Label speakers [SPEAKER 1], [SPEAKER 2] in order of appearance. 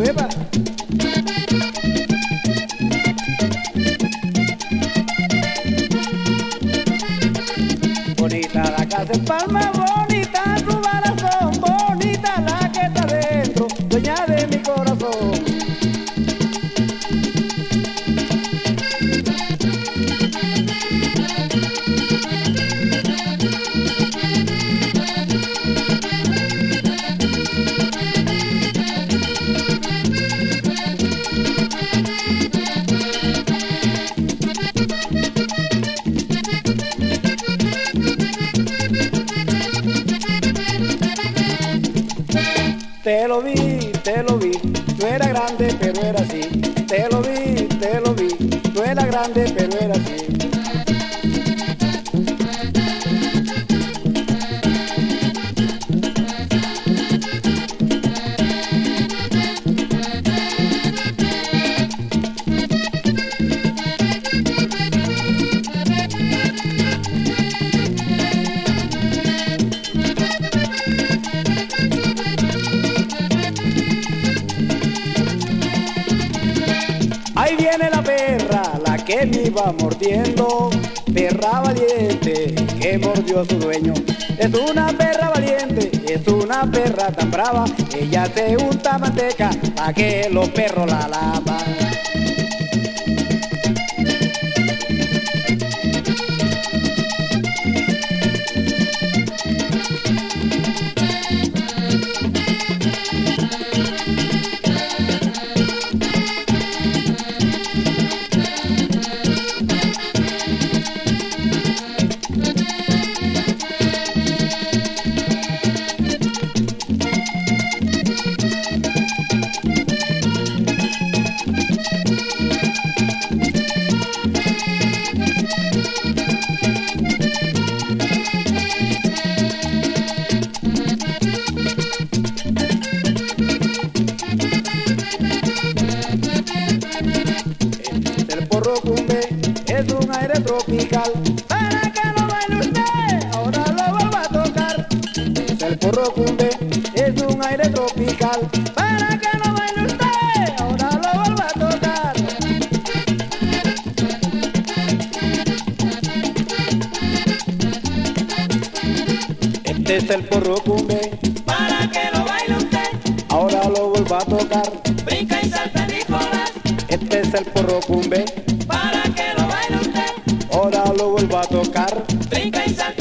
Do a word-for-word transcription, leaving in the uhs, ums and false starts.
[SPEAKER 1] Epa. Bonita la casa en Palma, bonita su barazón, bonita la que está dentro, dueña de mi corazón. Te lo vi, te lo vi, no era grande pero era así. Te lo vi, te lo vi, no era grande pero era así. Ahí viene la perra, la que me iba mordiendo, perra valiente que mordió a su dueño. Es una perra valiente, es una perra tan brava, ella se unta manteca pa' que los perros la lavan. Es un aire tropical, para que lo baile usted, ahora lo vuelvo a tocar. Es el porro cumbe, es un aire tropical, para que lo baile usted, ahora lo vuelvo a tocar. Este es el porro cumbe,
[SPEAKER 2] para que lo baile usted,
[SPEAKER 1] ahora lo vuelvo a tocar.
[SPEAKER 2] brinca y salta Nicolás.
[SPEAKER 1] Este es el porro cumbe,
[SPEAKER 2] para que lo baile usted,
[SPEAKER 1] ahora lo vuelvo a tocar.
[SPEAKER 2] brinca y salta.